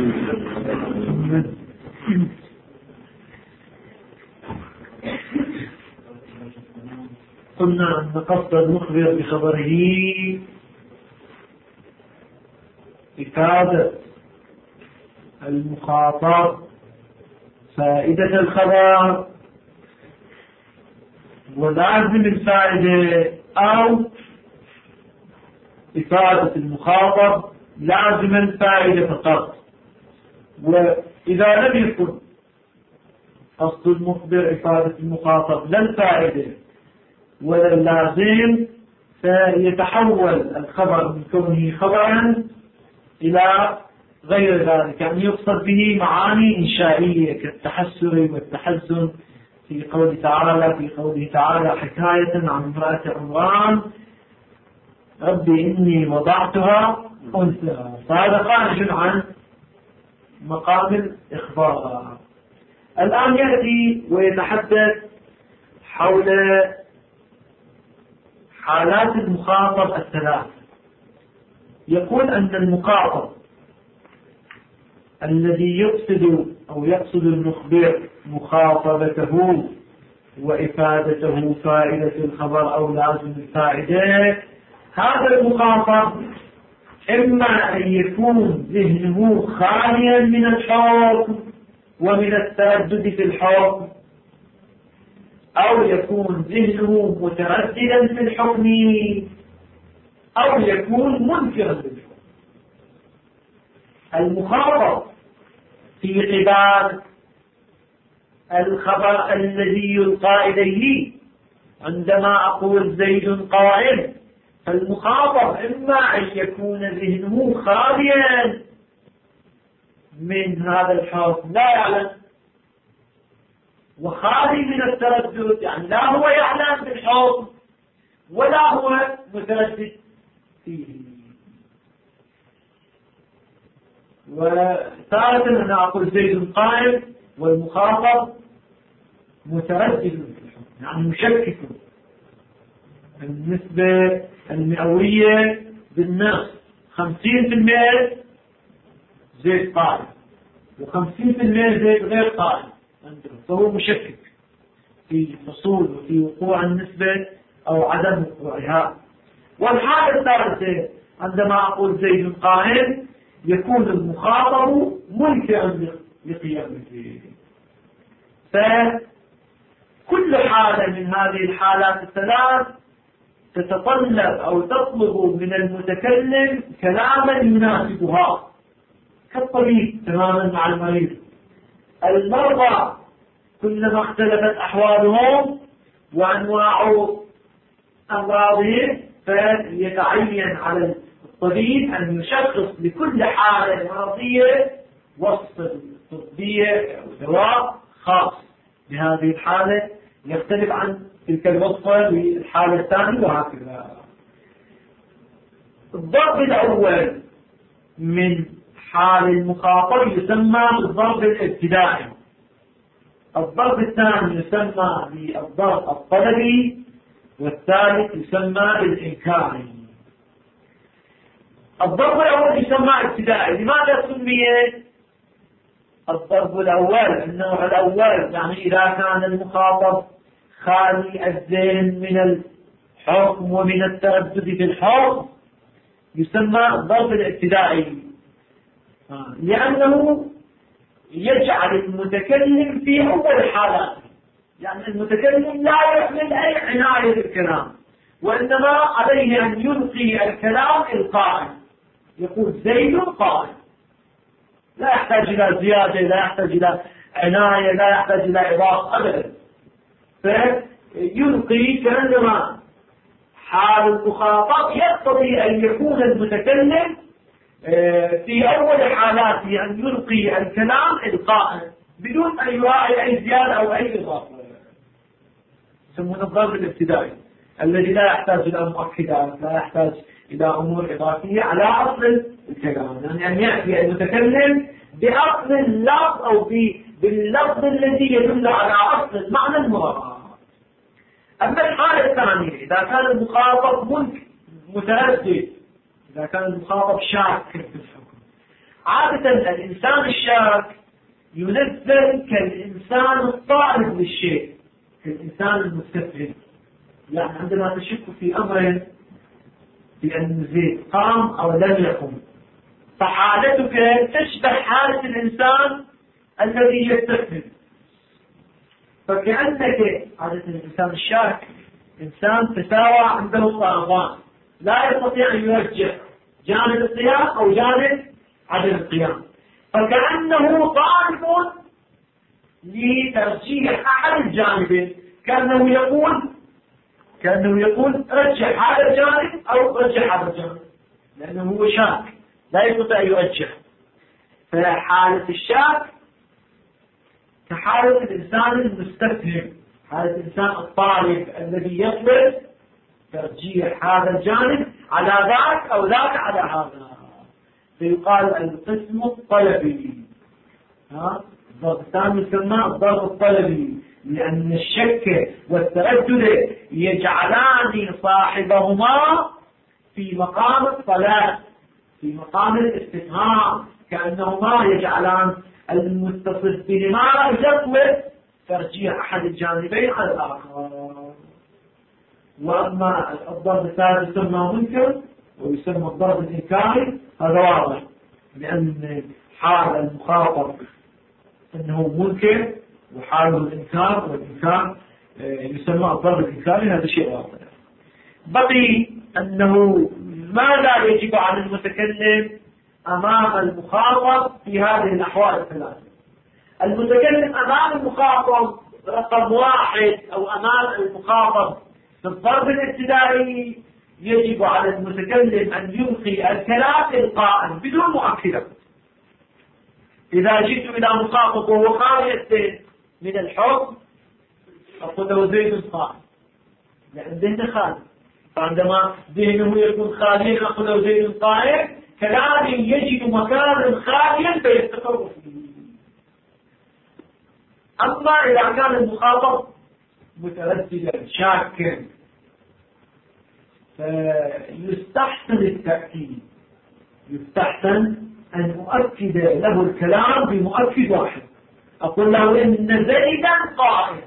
قلنا أن قصد المخبر بخبره إفادة المخاطب فائدة الخبر ولازم الفائدة، أو إفادة المخاطب لازم الفائدة فقط. وإذا لم يكن قصد المخبر إفادة المخاطب لا الفائدة ولا اللازم، فيتحول الخبر من كونه خبرا إلى غير ذلك، يعني يقصد به معاني إنشائية كالتحسر والتحزن في قوله تعالى حكاية عن امرأة عمران ربي إني وضعتها أنثى، فهذا خارج عن مقام الإخبار. الآن يأتي ويتحدث حول حالات المخاطب الثلاث. يقول أن المخاطب الذي يقصد المخبر مخاطبته وإفادته فائدة الخبر أو لازم الفائدة، هذا المخاطب إما أن يكون ذهنه خاليا من الحكم ومن التردد في الحكم، أو يكون ذهنه مترددا في الحكم، أو يكون منكرا للحكم. المخاطب في قبال الخبر الذي يلقى إليه عندما أقول زيد قائم، فالمخاطب إما أن يكون ذهنه خاليا من هذا الحكم لا يعلم، وخالي من التردد، يعني لا هو يعلم بالحكم ولا هو متردد فيه. وثالثا أنا أقول زيد قائم والمخاطب متردد في الحكم، يعني مشكك. النسبة المئوية بالنص 50% زيد قائم و50% زيد غير قائم، فهو مشكك في حصول وفي وقوع النسبة أو عدم وقوعها. والحالة الثالثة عندما أقول زيد قائم يكون المخاطب منكرا لقيامته. فكل حالة من هذه الحالات الثلاث تتطلب أو تطلب من المتكلم كلاما يناسبها، كالطبيب تماما مع المريض. المرضى كلما اختلفت أحوالهم وأنواع أمراضهم فيتعين على الطبيب أن يشخص لكل حالة مرضية وصفة طبية أو دواء خاص بهذه الحالة يختلف عن تلك الوصفة للحالة الثانية، وهكذا. الضرب الأول من حال المخاطب يسمى بالضرب الابتدائي. الضرب الثاني يسمى بالضرب الطلبي، والثالث يسمى بالإنكاري. الضرب الأول يسمى ابتدائي. لماذا سمي الضرب الأول النوع الأول؟ يعني إذا كان المخاطب خالي الذهن من الحكم ومن التردد في الحكم يسمى الضرب الابتدائي، لأنه يجعل المتكلم في أول حالات، يعني المتكلم لا يحمل أي عناية بالكلام، وإنما عليه أن يلقي الكلام إلقاء. يقول زيد قائم، لا يحتاج إلى زيادة، لا يحتاج إلى عناية، لا يحتاج إلى إضافة أبدا. فيلقي كأنما حال المخاطب يقتضي أن يكون المتكلم في أول حالاته أن يلقي الكلام إلقاء بدون أن يراعي أي زيادة أو أي إضافة. يسمونه الضرب الابتدائي الذي لا يحتاج إلى مؤكدات، لا يحتاج إلى أمور إضافية على أصل الكلام، يعني أن يأتي المتكلم بأصل اللفظ أو باللفظ الذي يدل على أصل المعنى المراد. أما الحالة الثانية إذا كان المخاطب متردد، إذا كان المخاطب شاك في الحكم، عادة الإنسان الشاك ينزل كالإنسان الطالب للشيء، كالإنسان المستفهم. يعني عندما تشك في أمر بأن زيد قام أو لم يقم، فحالتك تشبه حالة الإنسان الذي يستفهم. فكأنك عادة الإنسان الشاك إنسان تساوى عنده طرفان، لا يستطيع أن يرجح جانب القيام أو جانب عدم القيام، فكأنه طالب لترجيح أحد الجانبين، كأنه يقول رجح هذا الجانب أو رجح هذا الجانب، لأنه هو شاك لا يستطيع أن يرجح. فحالة الشاك كحالة الإنسان المستفهم، حالة الإنسان الطالب الذي يطلب ترجيح هذا الجانب على ذاك أو ذاك على هذا، فيقال القسم الطلبي. الضرب الثاني يسمى الضرب الطلبي، لأن الشك والتردد يجعلان صاحبهما في مقام الطلب، في مقام الاستفهام، كأنهما يجعلان المتصف بهما يطلب ترجيح أحد الجانبين على الآخر. وأما الضرب الثالث يسمى منكر ويسمى الضرب الإنكاري، هذا واضح، لأن حال المخاطب أنه منكر وحاله الإنكار، والإنكار يسمى الضرب الإنكاري، هذا شيء واضح. بقي أنه ماذا يجب على المتكلم أمام المخاطب في هذه الأحوال الثلاثة. المتكلم أمام المخاطب رقم واحد أو أمام المخاطب في الضرب الابتدائي يجب على المتكلم أن يلقي الكلام إلقاء بدون مؤكدات. إذا جئت إلى مخاطب وهو خالي من الحكم أقول له زيد قائم، لأن ذهنه خالي، فعندما ذهنه يكون خاليا أقول له زيد قائم، كلامي يجد مكانا خاليا فيستقر فيه. أما إذا كان المخاطب مترددا شاكا فيستحسن التأكيد، يستحسن أن أؤكد له الكلام بمؤكد واحد، أقول له إن زيدا قائم.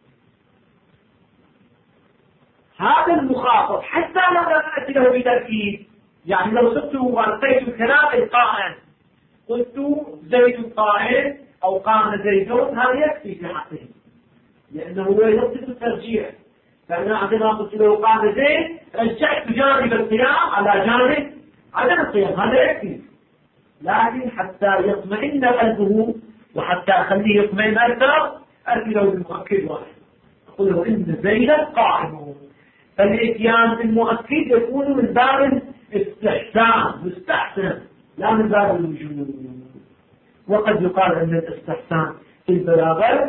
هذا المخاطب حتى لو لم أأتي له بتأكيد، يعني لو صرت وألقيت الكلام إلقاء قلت زيد قائم أو قام زيدون، هذا يكفي في حقه، لأنه هو يصف الترجيح. فأنا عندما قلت له قام زيد رجعت جانب القيام على جانب عدم القيام، هذا يكفي. لكن حتى يطمئن قلبه وحتى أخليه يطمئن أكثر أرسل له بالمؤكد واحد، أقول له إن زيدا قائم. فالإتيان بالمؤكد يكون من باب الاستحسان، مستحسن، لا من باب الوجود. وقد يقال أن الاستحسان في البلاغة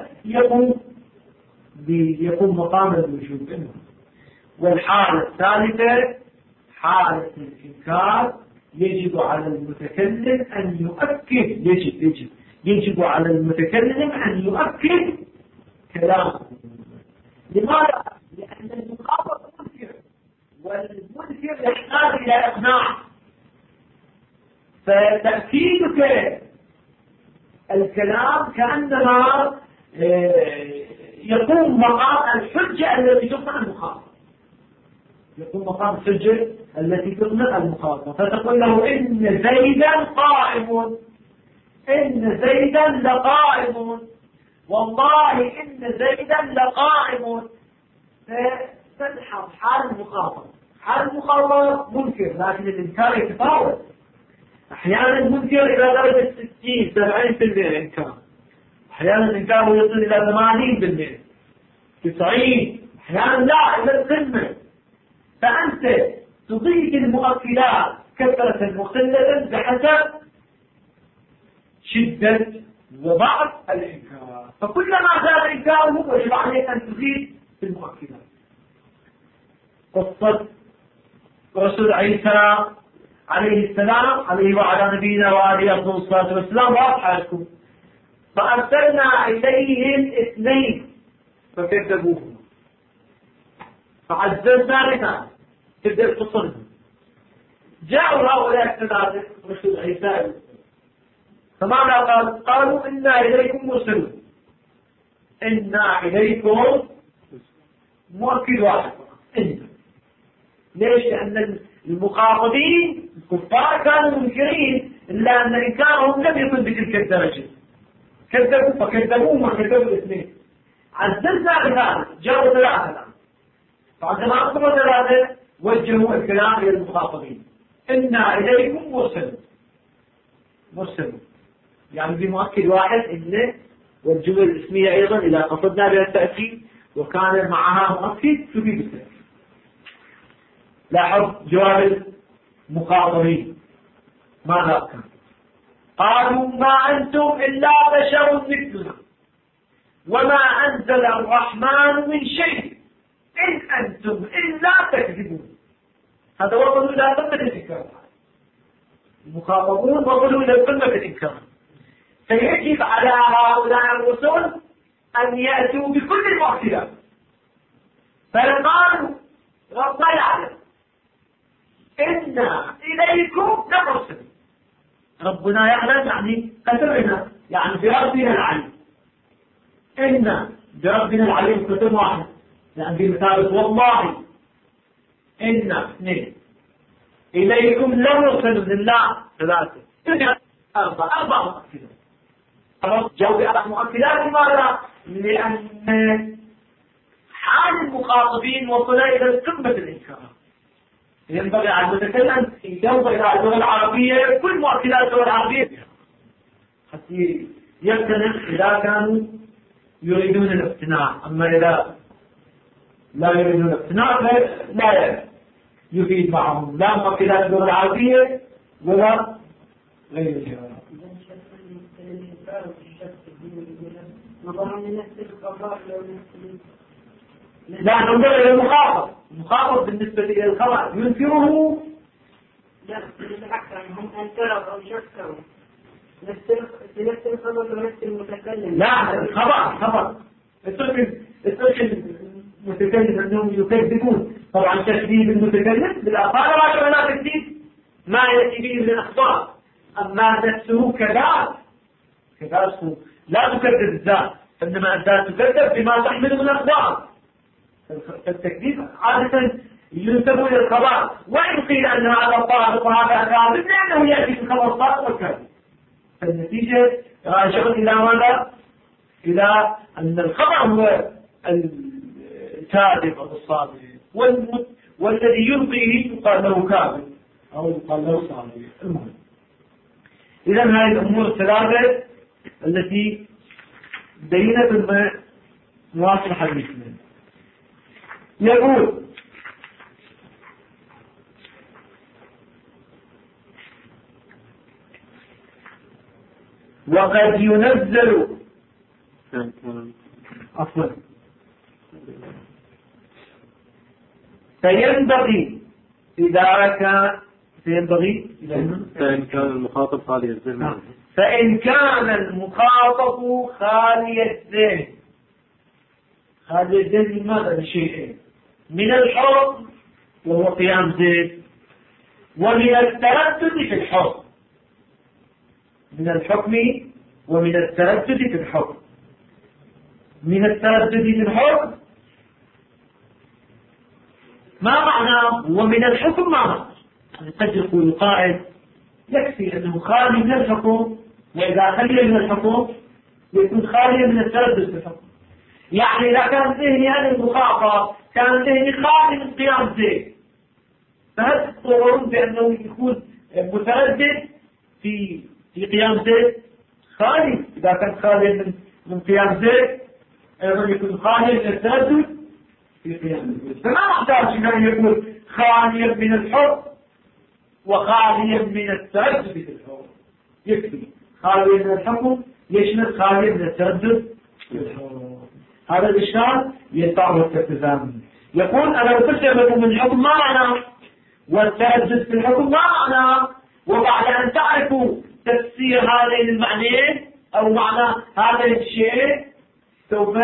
يقوم مقام الوجود. والحالة الثالثة حالة الإنكار، يجب على المتكلم أن يؤكد، يجب على المتكلم أن يؤكد كلامه. لماذا؟ لأن المخاطب منكر، والمنكر يحتاج إلى إقناع، فتأكيدك الكلام كأنما يقوم مقام الحجة التي تقنع المخاطب، يقوم مقام الحجة التي تقنع المخاطب، فتقول له إن زيدا قائم، إن زيدا لقائم، والله إن زيدا لقائم. فتلحظ حال المخاطب، حال المخاطب منكر، لكن الإنكار يتفاوت. أحيانا المنكر إلى درجة 60-70% إنكار، أحيانا الإنكار يصل إلى 80%، 90، أحيانا لا إلى القمة. فأنت تضيف المؤكدات كثرة وقلة بحسب شدة وضعف الإنكار، فكلما زاد إنكاره وجب عليك أن تزيد في المؤكدات. قصة رسول عيسى عليه السلام، عليه وعلى نبينا وآله أفضل الصلاة والسلام، واضحة لكم. فأرسلنا إليهم 2 فكذبوهم، فعززنا لنا تبدأ تصلهم. جاءوا هؤلاء الثلاثة رسول عيسى فماذا قالوا إنا إليكم مرسلون. إنا إليكم مؤكد واحد إنا. ليش؟ لأن المخاطبين الكفار كانوا منكرين، إلا أن إنكارهم لم يكن بتلك الدرجة، كذبوا فكذبوهم وكذبوا الاثنين. عززنا بذلك جاءوا ثلاثة الآن، فعندما أصبحوا ثلاثة وجهوا الكلام إلى المخاطبين إنا إليكم مرسلون، يعني بمؤكد واحد إنه، والجملة الاسمية أيضا إذا قصدنا بها التأكيد وكان معها مؤكد تفيد التأكيد. لاحظ جواب المخاطبين ماذا كان؟ قالوا ما أنتم إلا بشر مثلنا وما أنزل الرحمن من شيء إن أنتم إلا تكذبون. هذا وصلوا إلى قمة الإنكار، المخاطبون وصلوا إلى قمة الإنكار. فيجب على هؤلاء الرسل أن يأتوا بكل المؤكدات. فقالوا ربنا يعلم إنا إليكم لمرسلون. ربنا يعلم يعني كتبنا، يعني بربنا العليم. إنا بربنا العليم كتب واحد، يعني بمثابة والله. إنا اثنين، إليكم لمرسلون لله ثلاثة، أربع مؤكدات. جاءوا بأربع مؤكدات. لماذا؟ لأن حال المخاطبين وصل إلى قمة الإنكار. ينبغي على المتكلم يدور إلى اللغة العربية كل مؤكدات اللغة العربية حتى يقتنع إذا كانوا يريدون الاقتناع. أما إذا لا يريدون الاقتناع لا يفيد معهم لا مؤكدات اللغة العربية ولا غيرها. لا ننظر إلى المخاطب. المخاطب بالنسبة إلى الخبر ينكره. لا بالعكس، هم أنكروا أو شكروا نفس الخبر ونفس المتكلم. لا الخبر اترك المتكلم أنهم يكذبون. طبعا تكذيب المتكلم بالأخبار لا شغل تكذيب ما يأتي به من الأخبار. أما نفسه كذاب لا تكذب الذات، إنما الذات تكذب بما تحمل من الأخبار. التكذيب عادة ينسب إلى الخبر، وإن قيل أن هذا صادق وهذا كاذب لأنه يأتي في الخبر الصادق والكاذب. فالنتيجة راجعون إلى ماذا؟ إلى أن الخبر هو الكاذب أو الصادق، والذي يلقيه يقال له كاذب أو يقال له صادق. المهم إذا هذه الأمور الثلاثة التي بينت ثم نواصل حديثنا. يقول وقد ينزل عفوا فينبغي فإن كان المخاطب خالي الذهن فإن كان المخاطب خالي الذهن. خالي الذهن ماذا؟ بشيئين: من الحكم وهو قيام زيد، ومن التردد في الحكم. من الحكم ومن التردد في الحكم. من التردد في الحكم ما معناه؟ ومن الحكم ما معناه؟ قد يقول قائل يكفي أنه خالي من الحكم، وإذا خلي من الحكم يكون خالي من التردد في الحكم. يعني إذا كان ذهني هذا المخاطب كان ذهني خالي من قيام زيد، فهل تتصورون بأنه يكون متردد في قيام زيد؟ خالي. إذا كان خالي من قيام زيد أيضا يكون خالي من التردد في قيام زيد. فما نحتاج أن يكون خاليا من الحكم وخاليا من التردد في الحكم، يكفي خاليا من الحكم يشمل خاليا من التردد في الحكم. هذا الإشكال يتعرض التزامن. يقول أنا قلت لكم من الحكم ما معناه والتردد في الحكم ما معناه، وبعد أن تعرفوا تفسير هذين المعنيين أو معنى هذا الشيء سوف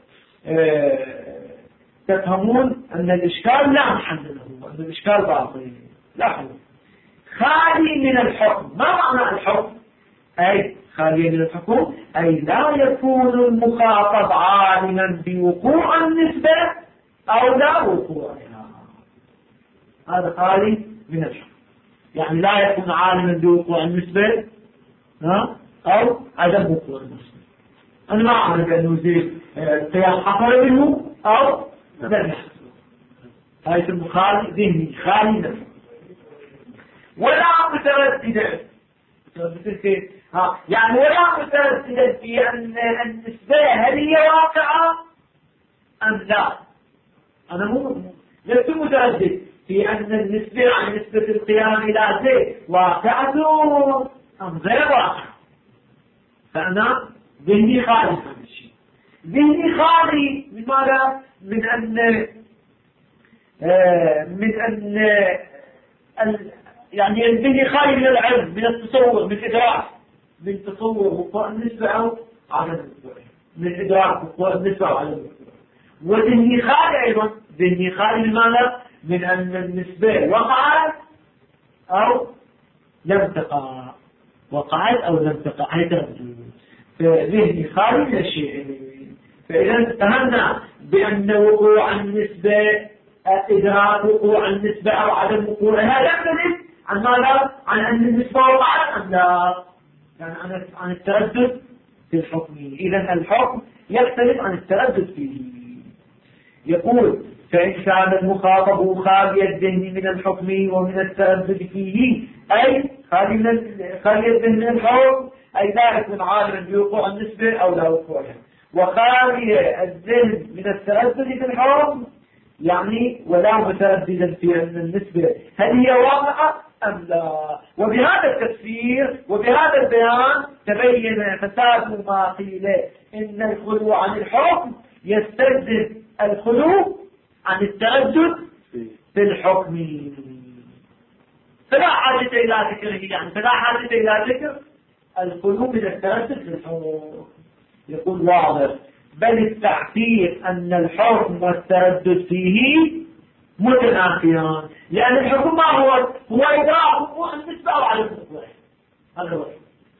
تفهمون أن الإشكال لا محل له، أن الإشكال باطل لا حل. خالي من الحكم ما معنى الحكم؟ أي خالية من الحكم أي لا يكون المخاطب عالما بوقوع النسبة أو لا وقوعها. هذا خالي من الحكم، يعني لا يكون عالما بوقوع النسبة أو عدم وقوع النسبة. أنا ما أعرف أنه زي القياس حصل منه أو لم يحصل. هاي المخالي ذهني خالي من الحكم ولا مترددا يعني ولا مترددا في أن النسبة هل هي واقعة أم لا. أنا لست متردد في أن النسبة عن نسبة القيام إلى زيد واقعة أم غير واقعة. فأنا ذهني خالي من هذا الشيء. ذهني خالي من ماذا؟ من أن يعني ذهني خالي من العلم، من التصور، من الإدراك، من تصور وقوع النسبة أو عدم الوقوع، من إدراك وقوع النسبة أو عدم الوقوع. وذهني خالي أيضا، ذهني خالي من ماذا؟ من أن النسبة وقعت أو لم تقع، وقعت أو لم تقع، هي تردد. فذهني خالي من الشيء. فإذا اتهمنا بأن وقوع النسبة إدراك وقوع النسبة أو عدم وقوعها يختلف عن ماذا؟ عن أن النسبة وقعت أم لا؟ يعني عن التردد في الحكم. إذا الحكم يختلف عن التردد فيه. يقول فإن كان المخاطب خالي الذهن من الحكم ومن التردد فيه أي خالي الذهن من الحكم أي لا يكون عالما بوقوع النسبة أو لا وقوعها، وخالي الذهن من التردد في الحكم يعني ولا مترددا في أن النسبة هل هي واقعة أم لا. وبهذا التفسير وبهذا البيان تبين فساد ما قيل إن الخلو عن الحكم يستلزم الخلو عن التردد في الحكم، فلا حاجة إلى ذكره، يعني فلا حاجة إلى ذكر الخلو من التردد في الحكم. يقول واضح بل التعبير أن الحكم والتردد فيه متنافيان، لأن الحكم ما هو إدراك وقوع النسبة أو عدم وقوعها، هذا هو.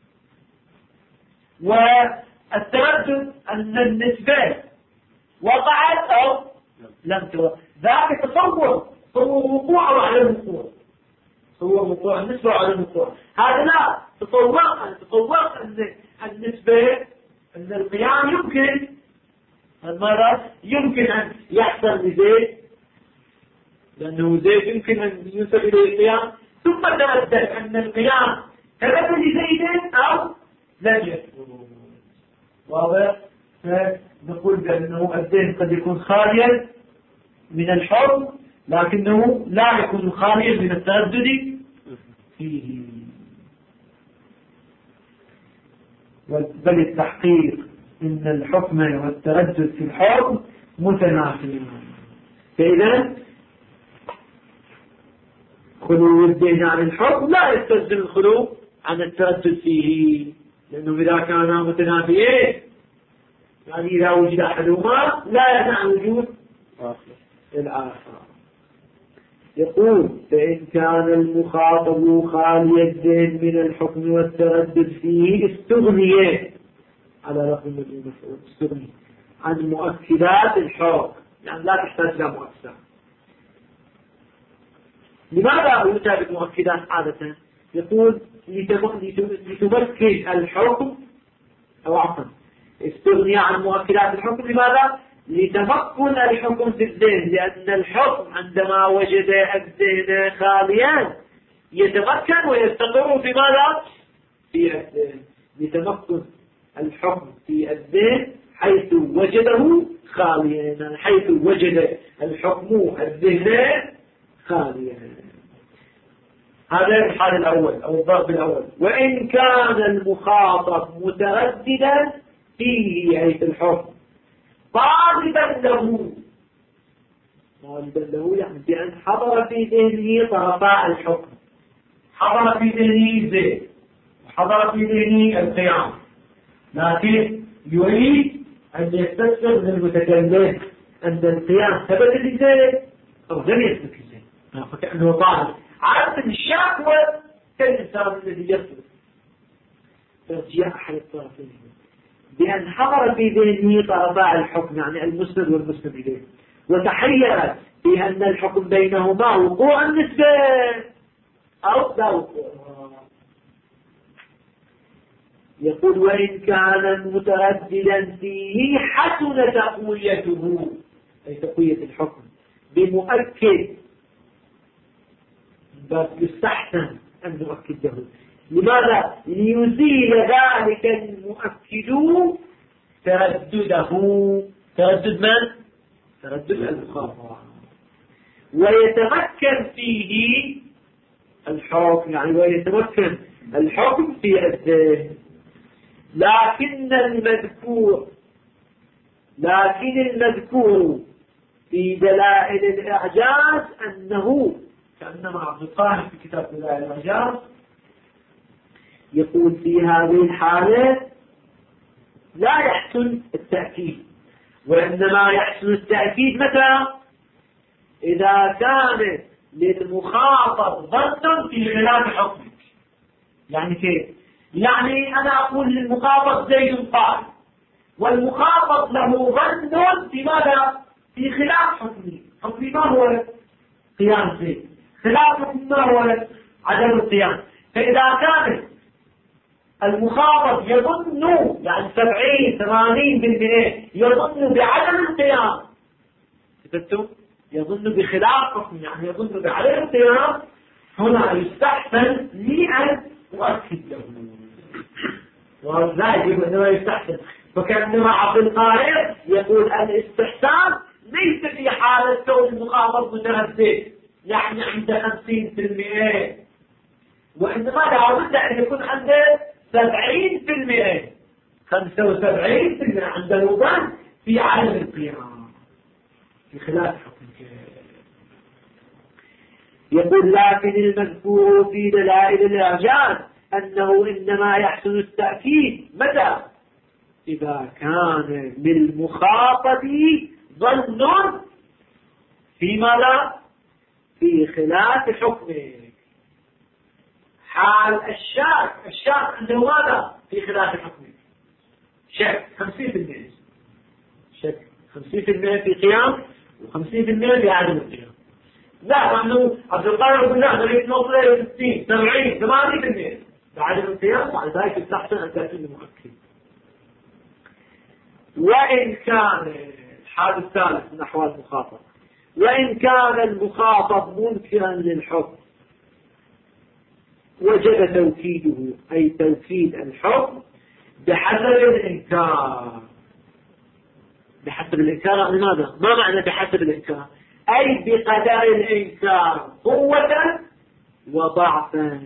والتردد أن النسبة وقعت أو لم تقع، ذاك تصور وقوع أو عدم وقوع، تصور وقوع النسبة أو عدم وقوع. هذا لا تصور أن النسبة أن القيام يمكن المرة يمكن أن يحصل لزيد، لأنه زيد يمكن أن ينسب إليه القيام، ثم تردد أن القيام ثبت لزيد أو لم يثبت. واضح؟ فنقول بأنه الذهن قد يكون خاليا من الحكم لكنه لا يكون خاليا من التردد فيه. بل التحقيق إن الحكم والتردد في الحكم متنافيان. فإذا خلو الذهن عن الحكم لا يستلزم الخلو عن التردد فيه، لأنه إذا كانا متنافيين يعني إذا وجد أحدهما لا يمنع وجود الآخر. يقول فإن كان المخاطب خالي الذهن من الحكم والتردد فيه استغني على رقم المفعول، استغني عن مؤكدات الحكم، يعني لا تحتاج إلى مؤكدات. لماذا يؤتى بالمؤكدات عادة؟ يقول لتمكن الحكم أو عفوا استغني عن مؤكدات الحكم. لماذا؟ لتمكن الحكم في الذهن، لأن الحكم عندما وجد الذهن خاليا يتمكن ويستقر في ماذا؟ في الذهن. لتمكن الحكم في الذهن حيث وجده خاليا، حيث وجد الحكم الذهن خاليا. هذا الحال الأول أو الضرب الأول. وإن كان المخاطب مترددا فيه حيث الحكم طالبا له يعني بأن حضر في ذهنه طرفاء الحكم، حضر في ذهنه زيد وحضر في ذهنه القيام، لكن يريد أن يستفسر من المتكلم أن القيام ثبت لزيد أو لم يثبت لزيد، فكأنه طالب عادة الشكوى كالإنسان الذي يثبت. ترجيح أحد الطرفين بأن حضر في ذهنه طرفا الحكم يعني المسند والمسند إليه وتحيرت بأن الحكم بينهما وقوع النسبة أو لا وقوع. يقول وإن كان مترددا فيه حسن تقويته أي تقوية الحكم بمؤكد بس يستحسن أن نؤكد له. لماذا؟ ليزيل ذلك المؤكد تردده. تردد من؟ تردد المخاطرة ويتمكن فيه الحكم يعني ويتمكن الحكم في الذهن. لكن المذكور في دلائل الإعجاز أنه كأنما عبد القاهر في كتاب دلائل الإعجاز يقول في هذه الحالة لا يحسن التأكيد وإنما يحسن التأكيد متى؟ إذا كان للمخاطب ظن في خلاف حكمك. يعني كيف؟ يعني أنا أقول للمخاطب زيد قال والمخاطب له ظن في ماذا؟ في خلاف حكمي. حكمي ما هو؟ قيام زيد. خلاف حكمي ما هو؟ عدم القيام. فإذا كان المخاطب يظن يعني 70-80% يظن بعدم القيام يظن بخلاف حكم يعني يظن بعدم القيام هنا يستحسن لي أن أؤكد له. ولا يجب أنه يستحسن. فكأنما عبد القاهر يقول الاستحسان ليس في حالة كون المخاطب متردد يعني عند 50% وإنما لابد أن يكون عنده 70% 75% عند الوضع في عالم القيام في خلاف حكمك. يقول لكن المذكور في دلائل الإعجاز أنه إنما يحسن التأكيد متى؟ إذا كان للمخاطب ظن فيما لا في خلاف حكمه. حال الشاك عنده ماذا في خلاف حكمه؟ شك 50% شك 50% في قيام و50% في عدم القيام. لا نحن عبد القاهر يقول لا نريد نوصل إلى 60 70 80% بعدم القيام وعلى ذلك يستحسن أن تأتي المؤكد. وإن كان الحال الثالث من أحوال المخاطب وإن كان المخاطب منكرا للحكم وجب توكيده أي توكيد الحكم بحسب الإنكار. بحسب الإنكار يعني ماذا؟ ما معنى بحسب الإنكار؟ أي بقدر الإنكار قوة وضعفا.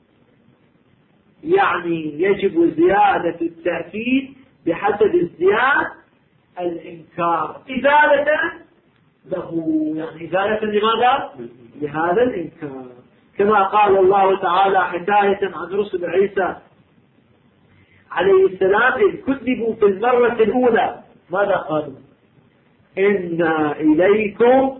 يعني يجب زيادة التأكيد بحسب ازدياد الإنكار إزالة له يعني إزالة لماذا؟ لهذا الإنكار. كما قال الله تعالى حكاية عن رسل عيسى عليه السلام إذ كذبوا في المرة الأولى ماذا قالوا؟ إنا إليكم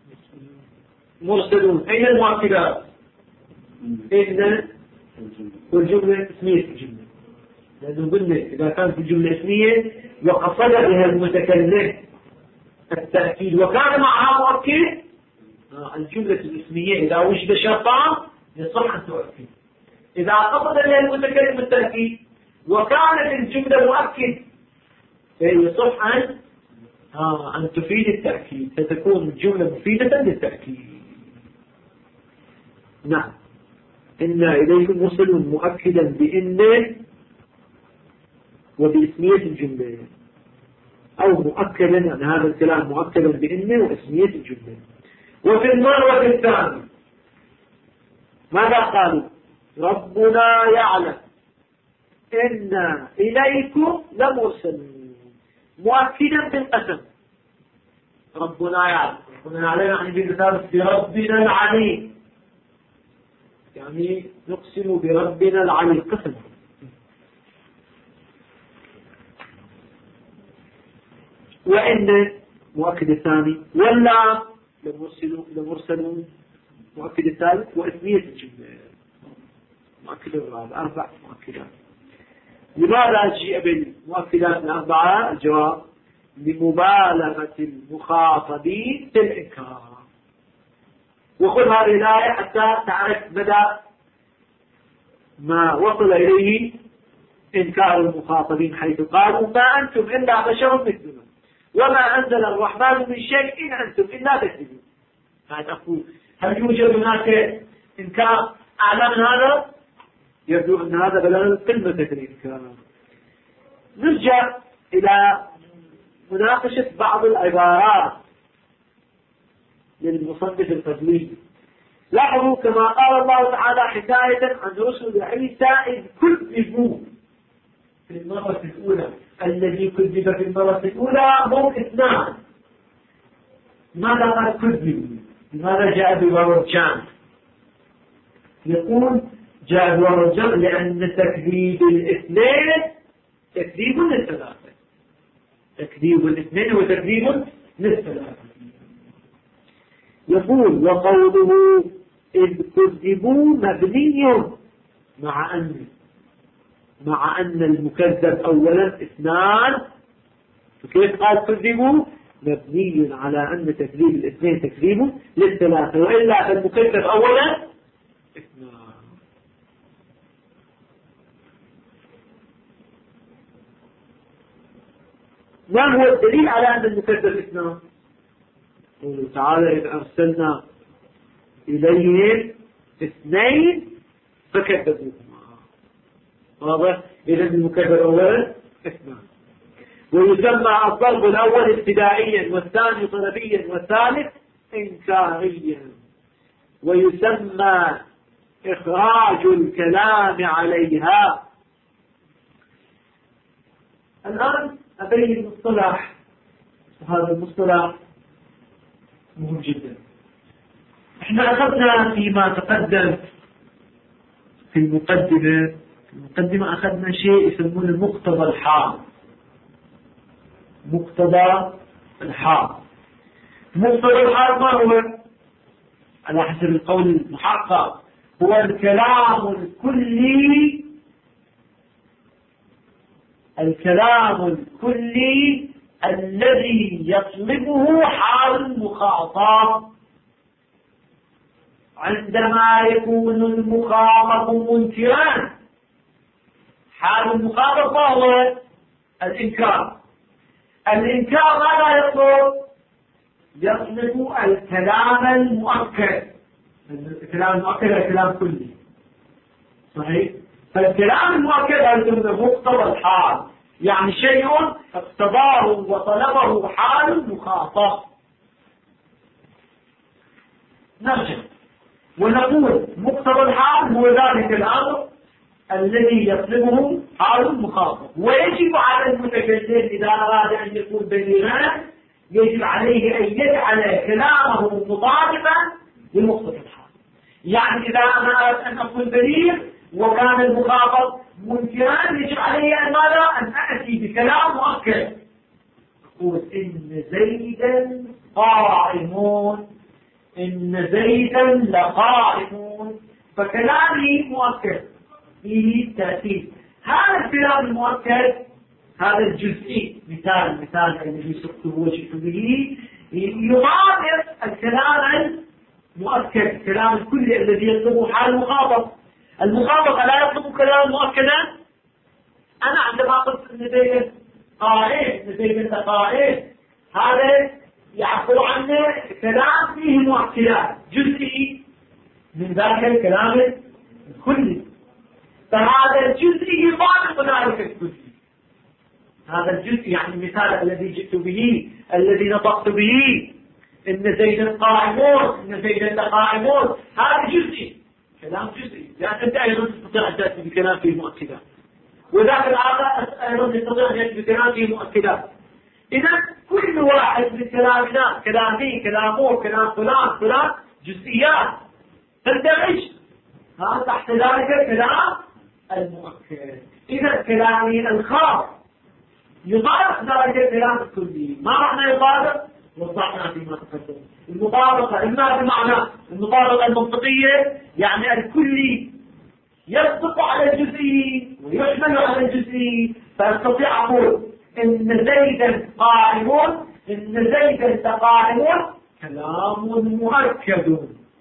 مرسلون. أين المؤكدات؟ إن والجملة اسمية الجملة لأنه قلنا إذا كانت الجملة اسمية وقصد بها المتكلم التأكيد وكان معها مؤكد الجملة الاسمية إذا وجد شرطان يصح أن تؤكد. إذا قصد بها المتكلم التأكيد وكانت الجملة مؤكد يصح أن تفيد التأكيد فتكون الجملة مفيدة للتأكيد. نعم إنا إليكم مرسل مؤكدا بإن وباسمية الجملة أو مؤكدا يعني هذا الكلام مؤكدا بإن واسمية الجملة. وفي المرة الثانية ماذا قالوا؟ ربنا يعلم إنا إليكم لمرسلون مؤكدا بالقسم. ربنا يعلم يعني بالكتاب بربنا العليم يعني نقسم بربنا العليم قسم. وإن مؤكد الثاني ولا لمرسلون مؤكد الثالث وإثنية الجملة مؤكد الرابع 4 مؤكدات. لماذا جيء بالمؤكدات الأربعة؟ الجواب: لمبالغة المخاطبين في الإنكار. وخذ هذه الآية حتى تعرف مدى ما وصل إليه إنكار المخاطبين، حيث قالوا: ما أنتم إلا بشر مثلنا وما أنزل الرحمن من شيء إن أنتم إلا تكذبون. هذا أقول: هل يوجد هناك إنكار أعلى من هذا؟ يبدو أن هذا بلغ قمة الإنكار. نرجع إلى مناقشة بعض العبارات للمصنف الفضلي. لاحظوا كما قال الله تعالى حكاية عن رسل عيسى إذ كذبوا في المرة الأولى. الذي كذب في المرة الأولى هم اثنان. لماذا قال كذبوا؟ لماذا جاء بواو الجمع؟ يقول جاء بواو الجمع لأن تكذيب الاثنين تكذيب للثلاثة. تكذيب الاثنين وتكذيب للثلاثة. يقول: وقوله إذ كذبوا مبني مع أن المكذب أولا اثنان. فكيف قال كذبوا؟ مبني على أن تكذيب الاثنين تكذيب للثلاثة، وإلا فالمكذب أولا اثنان. ما هو الدليل على أن المكذب اثنان؟ قوله تعالى: إذ أرسلنا إليهم اثنين فكذبوهما. واضح؟ إذا المكذب أولا اثنان. ويسمى الضرب الأول ابتدائيا، والثاني طلبيا، والثالث إنكاريا. ويسمى إخراج الكلام عليها. الآن أبين المصطلح، وهذا المصطلح مهم جدا. احنا أخذنا فيما تقدم في المقدمة أخذنا شيء يسمونه مقتضى الحال. مقتضى الحال. مقتضى الحال ما هو؟ على حسب القول المحقق هو الكلام الكلي الذي يطلبه حال المخاطب. عندما يكون المخاطب منكرا، حال المخاطب ما هو؟ الإنكار. الإنكار ماذا يطلب؟ يطلب الكلام المؤكد. الكلام المؤكد الكلام كلي، صحيح؟ فالكلام المؤكد هذا مقتضى الحال، يعني شيء اقتضاه وطلبه حال المخاطب. نرجع ونقول مقتضى الحال هو ذلك الأمر الذي يطلبه حال المخاطب، ويجب على المتكلم إذا أراد أن يكون بليغا يجب عليه أن يجعل كلامه مطابقا لمقتضى الحال. يعني إذا أنا أردت أن أكون بليغ وكان المخاطب منكرا يجب علي أن ماذا؟ أن أأتي بكلام مؤكد. أقول إن زيدا قائمون، إن زيدا لقائمون، فكلامي مؤكد فيه تأكيد. هذا الكلام المؤكد هذا الجزئي، مثال الذي سقته وجئت به يغادر الكلام المؤكد، الكلام الكلي الذي يطلبه حال المخاطب. المخاطب لا يطلب كلام مؤكدا. أنا عندما قلت إن زيد قائم، إن زيد قائم، هذا يعبر عنه كلام فيه مؤكدات جزئي من ذاك الكلام الكلي، فهذا الجزئي يطابق ذلك الكلي. هذا الجزء يعني المثال الذي جئت به الذي نطقت به إن زيدا قائمون، إن زيدا لقائمون، هذا جزئي، كلام جزئي، لأن أنت أيضا تستطيع أن تأتي بكلام فيه مؤكدات، وذاك الآخر أيضا يستطيع أن يأتي بكلام فيه مؤكدات. إذا كل واحد من كلامنا، كلامي، كلامه، كلام فلان جزئيات تندرج تحت ذلك الكلام المؤكد. إذا كلامي الخاص يطابق ذلك الكلام الكلي. ما معنى يطابق؟ وضحنا فيما تقدم. المطابقة إما بمعنى المطابقة المنطقية، يعني الكلي يصدق على الجزئي ويحمل على الجزئي، فأستطيع أقول إن زيدا قائم، إن زيدا قائم كلام مؤكد.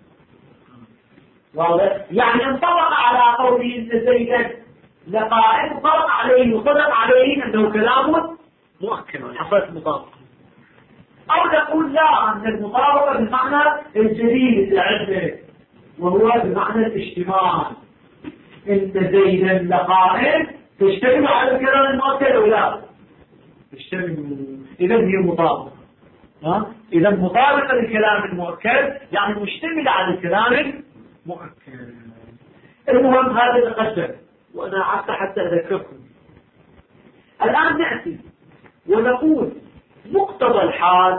واضح؟ يعني انطبق على قوله إن زيدا لقائم، انطبق عليه وصدق عليه أنه كلام مؤكد حصلت مطابقة. أو نقول لا، أن المطابقة بالمعنى الجديد العلمي وهو بمعنى الاشتمال. إن زيدا لقائم تشتمل على الكلام المؤكد أو لا؟ تشتمل. إذا هي مطابقة. إذا مطابقة للكلام المؤكد يعني مشتملة على الكلام المؤكد. المهم هذا تقدم وأنا حتى أذكركم. الآن نأتي ونقول مقتضى الحال.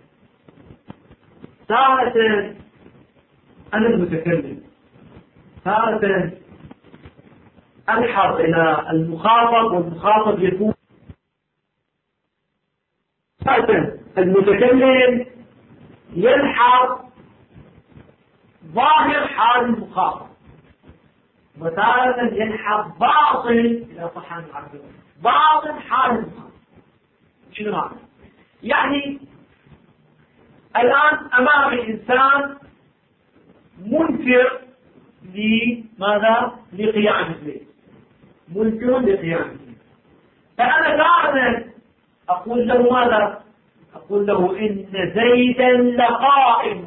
تارة أنا المتكلم، تارة ألحظ إلى المخاطب والمخاطب يكون تارة المتكلم يلحظ ظاهر حال المخاطب، وتارة يلحظ باطن إذا صح عن العبد باطن حال المخاطب. شنو معنى؟ يعني الآن أمامي إنسان منكر لماذا؟ لقيام الليل، منكر لقيام الليل، فأنا دائما أقول له ماذا؟ أقول له إن زيدا لقائم.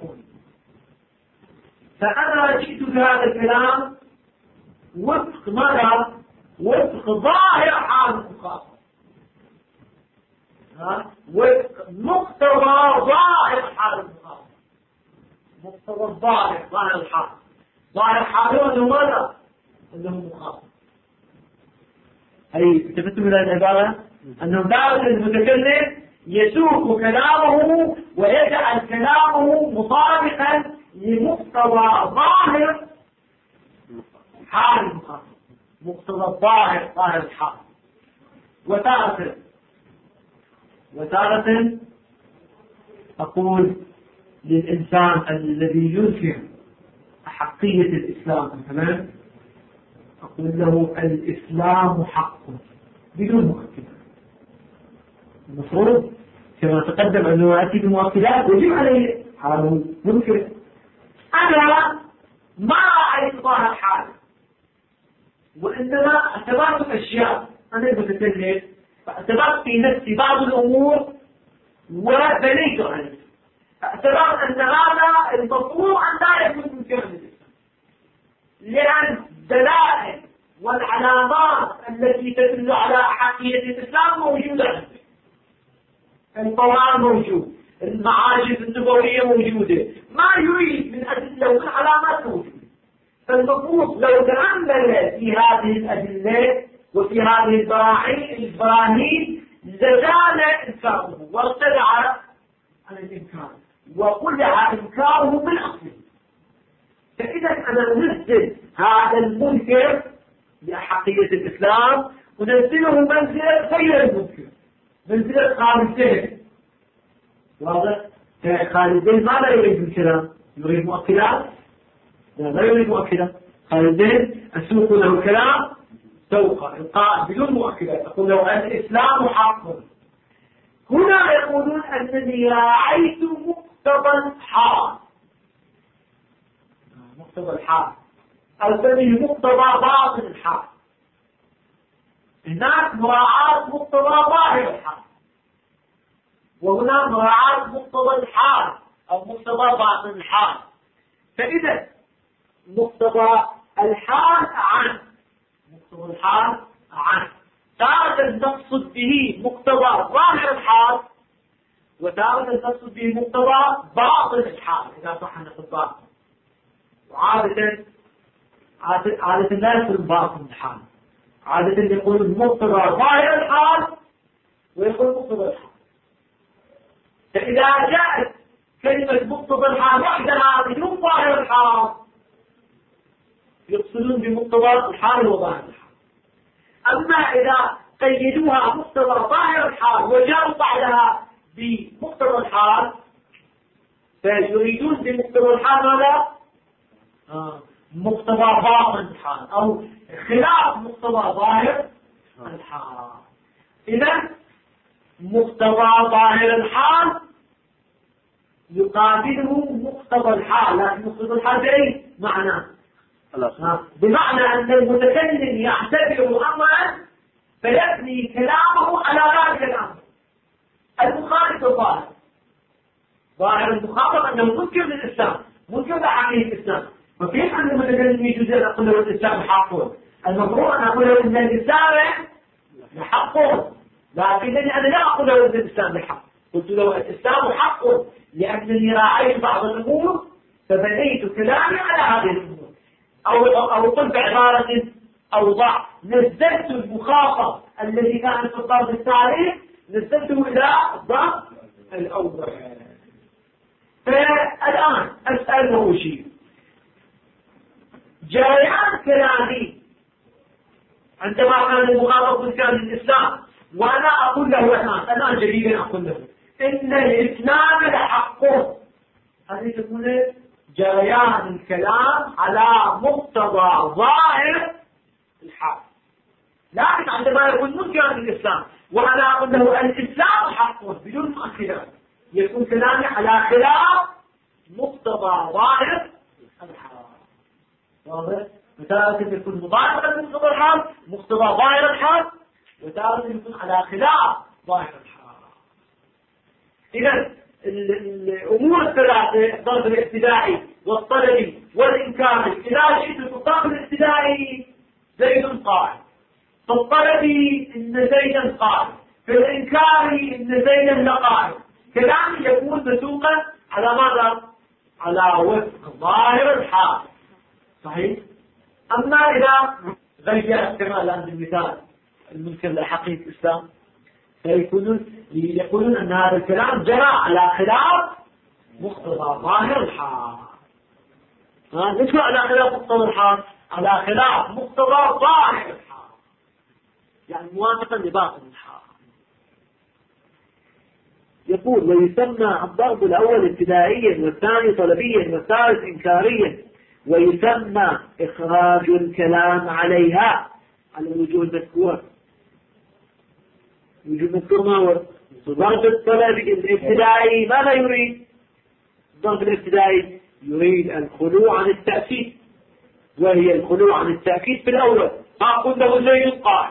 فأنا جئت بهذا الكلام وفق ماذا؟ وفق ظاهر حال المخاطب، وفق مقتضى ظاهر حال المخاطب، مقتضى الظاهر ظاهر الحال. ظاهر حاله أنه ماذا؟ أنه مخاطب. أي التفتوا إلى العبارة أنه دائما المتكلم يسوق كلامه ويجعل كلامه مطابقا لمقتضى ظاهر حال المخاطب، مقتضى الظاهر ظاهر الحال. وتارة أقول للإنسان الذي ينكر حقية الإسلام مثلا، أقول له الإسلام حق بدون مؤكدات. المفروض كما تقدم أنه يأتي بمؤكدات ويجب عليه حاله منكر. أنا ما رأيت ظاهر حال، وإنما اعتبرت أشياء. أنا بتكلم فاعتبرت في نفسي بعض الأمور وبنيت عليه. اعتبرت أن هذا المفروض أن لا يكون منكرا للإسلام، لأن الدلائل والعلامات التي تدل على حقيقة الإسلام موجودة عندي. القرآن موجود، المعاجز النبوية موجودة، ما يريد من أدلة والعلامات موجودة. فالمفروض لو تأمل في هذه الأدلة وفي هذه البراهين لزال إنكاره وارتدع على الإنكار وقلع إنكاره بالأصل. فإذا أنا ننزل هذا المنكر بحقيقة الإسلام وننزله منزلة غير المنكر، منزلة خالدين. واضح؟ خالدين ماذا يريد الكلام؟ يريد مؤكدات؟ لا يريد مؤكدات. خالدين أسوق له كلام سوقا القاء بدون مؤكدات. أقول له الإسلام حق. هنا يقولون أنني راعيت مقتضى الحال، مقتضى الحال أو سميه مقتضى باطن الحال. هناك مراعاة مقتضى ظاهر الحال، وهنا مراعاة مقتضى الحال أو مقتضى باطن الحال. فإذا مقتضى الحال عن مقتضى الحال عن تارة نقصد به مقتضى ظاهر الحال، وتارة نقصد به مقتضى باطن الحال إذا صح نقصد باطن. وعادة لا يقول باطن الحال، عادة يقول مقتضى ظاهر الحال ويقول مقتضى الحال. فإذا جاءت كلمة مقتضى الحال وحدها بدون ظاهر الحال يقصدون بمقتضى الحال وظاهر الحال. أما إذا قيدوها مقتضى ظاهر الحال وجاءوا بعدها بمقتضى الحال فيريدون بمقتضى الحال ماذا؟ مقتضى باطن الحال أو خلاف مقتضى ظاهر الحال. إذا مقتضى ظاهر الحال يقابله مقتضى الحال، لكن مقتضى الحال بأي معنى؟ بمعنى أن المتكلم يعتبر أمرا فيبني كلامه على ذلك الأمر المخالف الظاهر. ظاهر المخاطب أنه منكر للإسلام، منكر لحقيقة الإسلام، فكيف أن المتكلم يجوز أن أقول له الإسلام حق؟ المفروض أن أقول له أن الإسلام حق، لكنني أنا لا أقول له أن الإسلام حق، قلت له الإسلام حق لأنني راعيت بعض الأمور فبنيت كلامي على هذه الأمور. أو قل بعبارة أوضح، نزلت المخاطب الذي كان في الضرب الثالث نزلته إلى الضرب الأول. فالآن أسأله شيء، جريان كلامي عندما كان المخاطب كان الإسلام وأنا أقول له الآن جديدا أقول له إن الإسلام لحقه، هذه تكون جريان الكلام على مقتضى ظاهر الحال. لكن عندما يكون منكرا للإسلام وأنا أقول له الإسلام حقه بدون مؤكدات يكون كلامي على خلاف مقتضى ظاهر الحال. واضح؟ وتارة يكون مضاعفا لمقتضى الحال مقتضى ظاهر الحال، وتارة يكون على خلاف ظاهر الحال. إذا الأمور الثلاثة، الضرب الابتدائي والطلبي والإنكاري، إذا جئت في الضرب الابتدائي زيد قائم، في الطلبي إن زيدا قائم، في الإنكاري إن زيدا لقائم، كلام يكون مسوقا على ماذا؟ على وفق ظاهر الحال. صحيح؟ أما إذا غيرت كما الآن بالمثال المنكر لحقيقة الإسلام يقولون أن هذا الكلام جرى على خلاف مقتضى ظاهر الحال. ليس على خلاف مقتضى الحال، على خلاف مقتضى ظاهر الحال، يعني موافقا لباطن الحال. يقول ويسمى الضرب الأول ابتدائيا والثاني طلبيا والثالث إنكاريا، ويسمى إخراج الكلام عليها على الوجوه المذكورة. وجوه المذكور ما هو؟ ضرب الطلبي الابتدائي ماذا يريد؟ الضرب الابتدائي يريد الخلوع عن التأكيد، وهي الخلوع عن التأكيد في الأول، أقول له زيد قائم.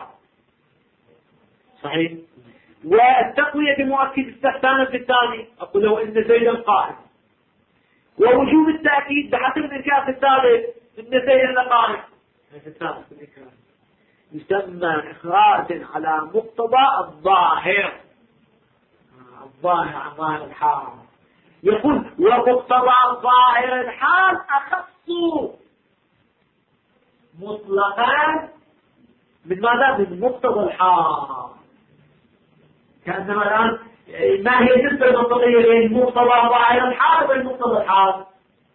صحيح؟ والتقوية بمؤكد استحسانا في الثاني، أقول له إن زيدا قائم. ووجوب التأكيد بحسب الإنكار في الثالث إن زيدا قائم. في الثالث يسمى إخراج على مقتضى الظاهر، الظاهر عن ظاهر الحال. يقول ومقتضى ظاهر الحال أخص مطلقا من ماذا؟ من مقتضى الحال. كأنما الآن ما هي النسبة المنطقية بين مقتضى ظاهر الحال وبين مقتضى الحال؟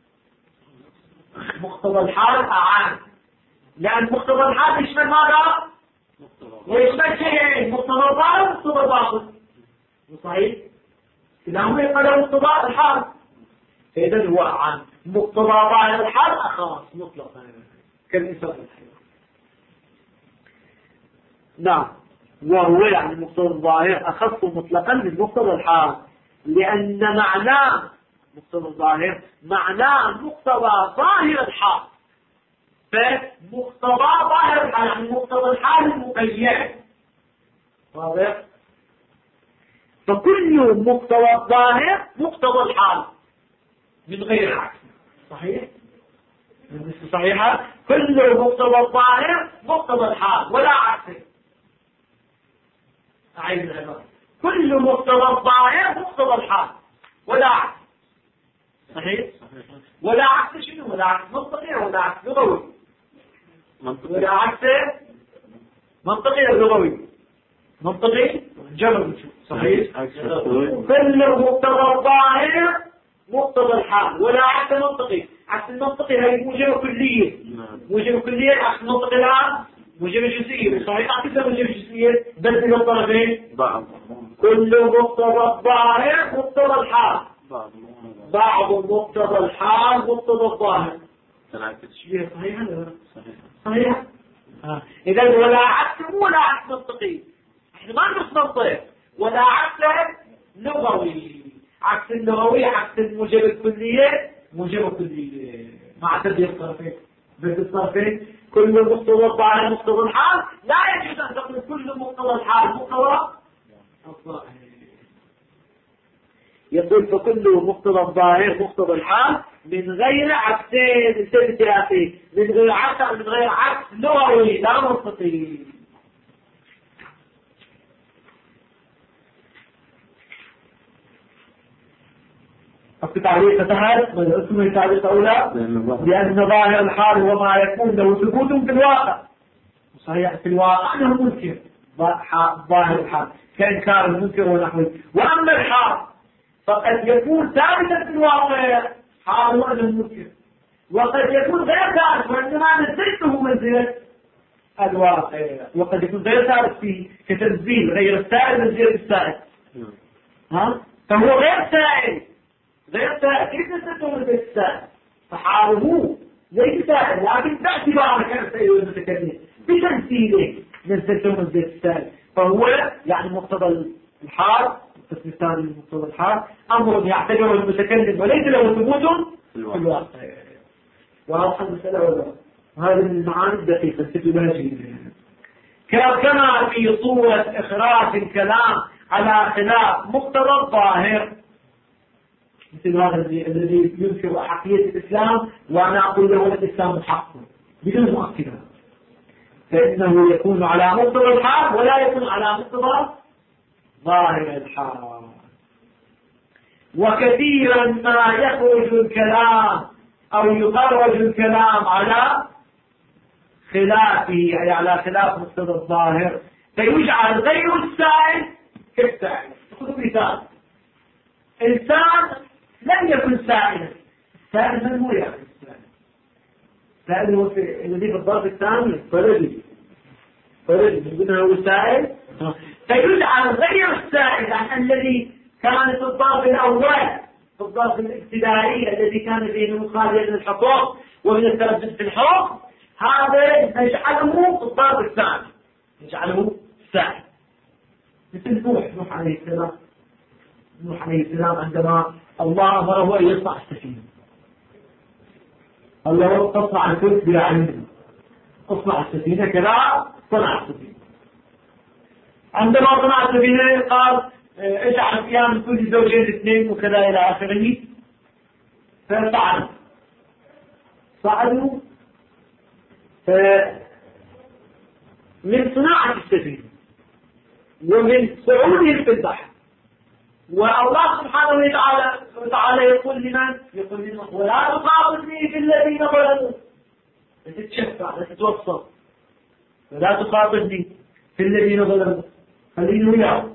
مقتضى الحال أعان، لأن مقتضى الحال يشمل ماذا؟ ويشمل شيئين، مقتضى الظاهر ومقتضى الباطن. صحيح؟ كلاهما يقال مقتضى الحال، فإذا هو أعان. مقتضى ظاهر الحال أخص مطلقا كالإنسان الحي. نعم، وهو يعني مقتضى الظاهر أخص مطلقا من مقتضى الحال، لأن معناه مقتضى الظاهر معناه مقتضى ظاهر الحال، فمقتضى ظاهر الحال يعني مقتضى الحال المقيد. واضح؟ فكل مقتضى الظاهر مقتضى الحال من غير عكس. صحيح؟ صحيحة؟ كل مقتضى الظاهر مقتضى الحال ولا عكس. أعيد العبارة، كل مقتضى الظاهر مقتضى الحال ولا عكس. صحيح؟ ولا عكس شنو؟ ولا عكس منطقي ولا عكس لغوي. ولا عكس منطقي أو لغوي. منطقي جمع. صحيح؟ كل مقتضى الظاهر مقتضى الحال ولا عكس منطقي. عكس المنطقي هي موجبة كلية، موجبة كلية. عكس المنطقي الآن موجبة جزئية. صحيح؟ عكس موجبة جزئية بس من الطرفين بعض. كل مقتضى الظاهر مقتضى الحال، بعض مقتضى الحال مقتضى الظاهر. صحيح هذا صحيح. إذا ولا عكس ولا عكس منطقي، احنا ما نقص منطق ولا عكس لغوي. عكس اللغوي عكس الموجب الكلية، موجب الكلية مع تبديل الطرفين. بدل الطرفين كل مقتضى الظاهر مقتضى الحال، لا يجوز أن تقول كل مقتضى الحال مقتضى الظاهر. يقول فكل مقتضى الظاهر مقتضى الحال من غير عكسين ثلاثي، من غير عكس لغوي لا منطقي. التعليق تحت والاسم التعليق أولى لأن ظاهر الحال هو ما يكون له ثبوت في الواقع. صحيح في الواقع أنه منكر ظاهر الحال كإنكار المنكر ونحوه. وأما الحال فقد يكون ثابتا في الواقع حاله أنه منكر، وقد يكون غير ثابت وإنما نزلته منزلة الواقع، وقد يكون غير ثابت فيه كتنزيل غير السائل منزلة السائل. فهو غير سائل كيف نزلته منزلة السائل؟ فحاله ليس سائل لكن باعتباره كان سائل المتكلم بتنزيله نزلته منزلة السائل. فهو يعني مقتضى الحال القسم الثاني من مقتضى الحال أمر يعتبره المتكلم وليس له ثبوت في الواقع. واضح المسألة ولا؟ هذه من المعاني الدقيقة تبدو لها شيء. كما في صورة إخراج الكلام على خلاف مقتضى الظاهر، مثل هذا الذي ينكر حقيقة الإسلام وأنا أقول له الإسلام محق بدون مؤكدة، فإنه يكون على مقتضى الحال ولا يكون على مقتضى ظاهر الحال. وكثيرا ما يخرج الكلام أو يخرج الكلام على خلافه، يعني على خلاف مقتضى الظاهر، فيجعل غير السائل كالسائل. خذوا مثال: إنسان لم يكن سائلا، السائل من هو يعني السائل؟ السائل هو الذي بالضرب الثاني فرد يقول هو سائل، فيجعل غير السائل عن الذي كان في الضرب الأول في الضرب الابتدائي الذي كان بينه خاليا من الحقوق ومن التردد في الحكم، هذا نجعله في الضرب الثاني، نجعله سائل. مثل نوح عليه السلام. نوح عليه السلام عندما الله أمره أن يصنع السفينة، الله تصنع الفلك بلا علم، اصنع السفينة كذا، صنع السفينة. عندما صنع السفينة قال اجعل فيها من كل زوجين اثنين وكذا إلى آخره. صعدوا من صناعة السفينة ومن صعودهم في البحر، والله سبحانه وتعالى يقول لمن؟ يقول لمن؟ ولا تخاطبني في الذين ظلموا. تتشفع لا تتوسط، ولا تخاطبني في الذين ظلموا، خليني وياه.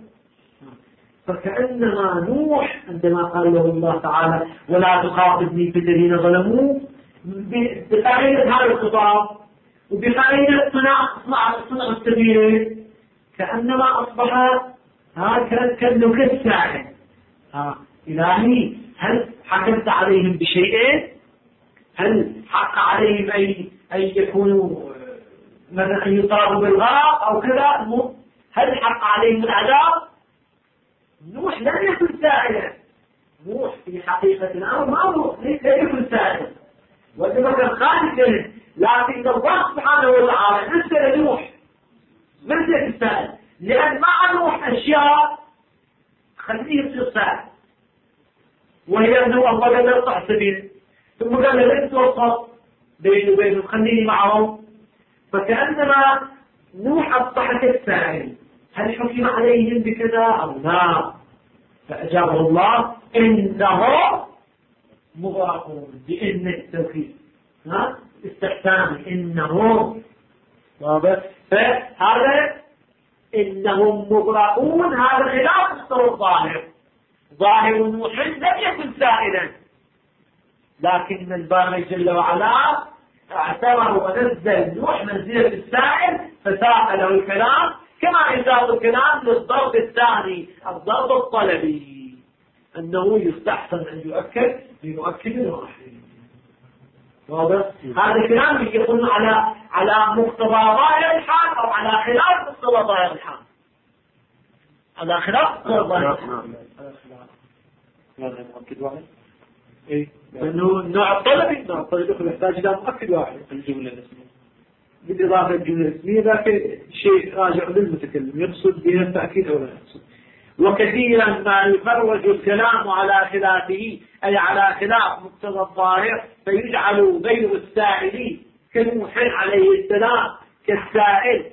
فكأنما نوح عندما قال له الله تعالى ولا تخاطبني في الذين ظلموا، بقرينة هذا الخطاب وبقرينة صنع السبيل، كأنما أصبح كأنه كالسائل. إلهي هل حكمت عليهم بشيء؟ هل حق عليهم أن يكونوا مثلا أن يطاروا بالغرق أو كذا؟ هل حق عليهم العذاب؟ نوح لم يكن سائلا. نوح في حقيقة الأمر ما هو ليس يكن سائلا، وإنما كان خالد منه، لكن الله سبحانه وتعالى نزل نوح منزل السائل، لأن مع نوح أشياء خليه يصير سائل، وهي أنه الله قال له اقطع السبيل، ثم قال له لا تتوسط بيني وبينهم خليني معهم. فكأنما نوح أصبح كالسائل، هل حكم عليهم بكذا أو لا؟ فأجابه الله إنه مغرقون، بإن التوحيد استحسان إنه واضح. فهذا إنهم مغرقون هذا خلاف مستوى الظاهر. ظاهر نوح لم يكن سائلا، لكن الباري جل وعلا اعتبر ونزل نوح منزلة السائل فساق له الكلام كما يساق الكلام للضرب الثاني، الضرب الطلبي، أنه يستحسن أن يؤكد بمؤكد واحد. واضح؟ هذا الكلام يكون على مقتضى ظاهر الحال أو على خلاف مقتضى ظاهر الحال. على خلاف مقتضى ظاهر الحال. مؤكد واحد. إيه؟ لأنه النوع الطلبي يحتاج إلى مؤكد واحد. الجملة الاسمية. بالإضافة للجملة الاسمية ذاك شيء راجع للمتكلم يقصد بها التأكيد أو لا يقصد. وكثيرا ما يخرج الكلام على خلافه أي على خلاف مقتضى الظاهر فيجعل غير السائل كنوح عليه السلام كالسائل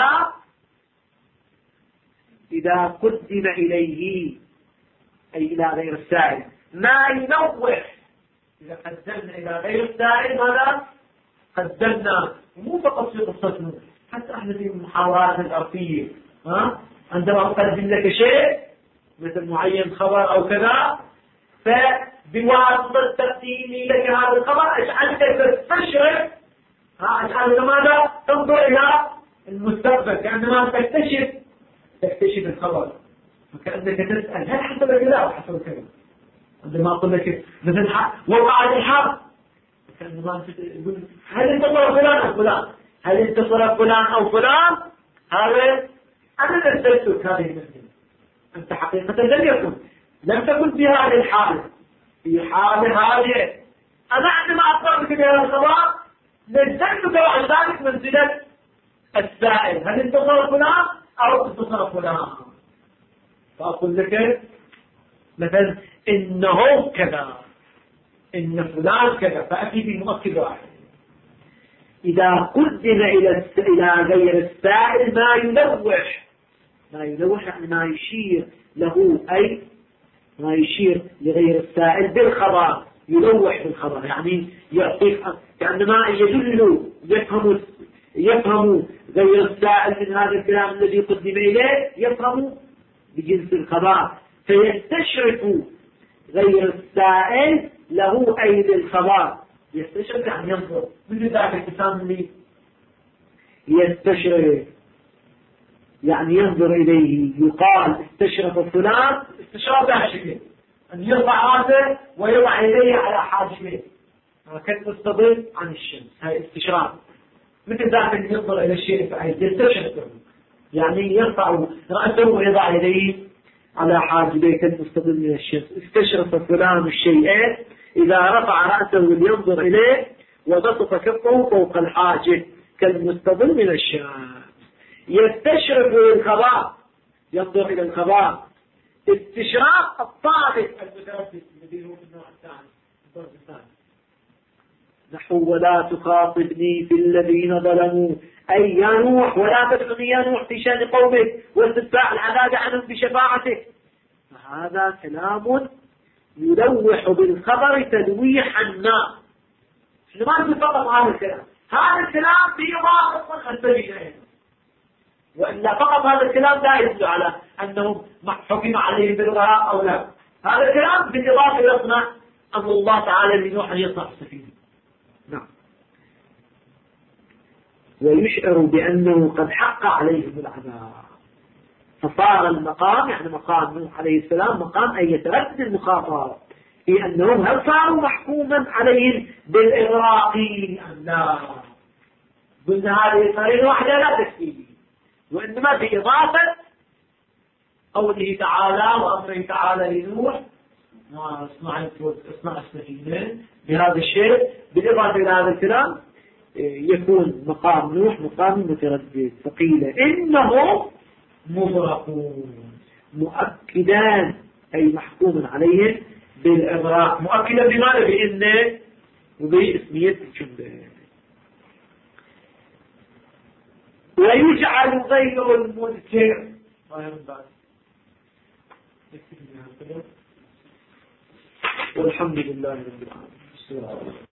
إذا قدم إليه أي إلى غير السائل ما ينوح. إذا قدمنا إلى غير السائل ماذا؟ قدمنا مو فقط في قصتنا حتى احنا في المحاورات الأرضية عندما أقدم لك شيء مثل معين خبر أو كذا فبواسطة تقديمي لك هذا الخبر أجعلك تستشرف أجعلك ماذا؟ تنظر إلى المستقبل كأنما تكتشف الخبر وكأنك تسأل هل حصل كذا أو حصل كذا. عندما أقول لك مثل وقعت الحرب كأنما تقول هل انتصر فلان أو فلان هل انتصر فلان أو فلان هذا أنا نزلتك هذه المسألة. أنت حقيقة لم تكن في هذه الحالة في حالة هذه أنا عندما أخبرك بهذا الخبر نزلتك بعد ذلك منزلة السائل هل انتصر فلان أو انتصر فلان. فأقول لك مثلا إنه كذا إن فلان كذا فأتي بمؤكد واحد. إذا قدم إلى غير السائل ما يلوح يعني ما يشير له أي ما يشير لغير السائل بالخبر يلوح بالخبر يعني يعطيك كأنما يدل يفهم غير السائل من هذا الكلام الذي قدم إليه يفهم بجنس الخبر فيستشرف غير السائل له أي للخبر. يستشرف يعني ينظر مثل ذاك الإنسان اللي يستشرف يعني ينظر إليه يقال استشرف فلان استشراف ذا شكل أن يرفع راسه ويضع إليه على حاجبه هكذا مستضيف عن الشمس هاي استشراف. مثل ذاك اللي ينظر إلى الشيء يستشرف يعني يرفع رأسه ويضع إليه على حاجبه كالمستضيف من الشمس. استشرف فلان الشيء إذا رفع رأسه لينظر إليه وبسط كفه فوق الحاجب كالمستظل من الشمس. يستشرف الخبر ينظر إلى الخبر. استشراف الطالب المتردد الذي هو في النوع الثاني نحو ولا تخاطبني في الذين ظلموا أي يا نوح ولا تدعني يا نوح في شأن قومك واستدفاع العذاب عنهم بشفاعتك. فهذا كلام يلوح بالخبر تلويحا ما. ما نقول فقط هذا الكلام بإضافة السبيل وإلا فقط هذا الكلام لا يدل على أنهم حكم عليهم بالرهاء أو لا. هذا الكلام بالإضافة يصنع أمر الله تعالى لنوح أن يصنع السفينة. نعم. ويشعر بأنه قد حق عليهم العذاب فصار المقام يعني مقام نوح عليه السلام مقام أن يتردد المخاطر في أنهم هل صاروا محكوما عليهم بالإغراق أم لا. قلنا هذه الطريقة واحدة لا تكفي وإنما بإضافة قوله تعالى وأمره تعالى لنوح اصنع السفينة بهذا الشيء بالإضافة إلى هذا الكلام يكون مقام نوح مقام متردد. فقيل إنه مغرقون مؤكدان أي محكوم عليهم بالإغراق. مؤكدا بماذا؟ بإن وباسمية الجملة. ويجعل غير المنكر والحمد لله رب العالمين.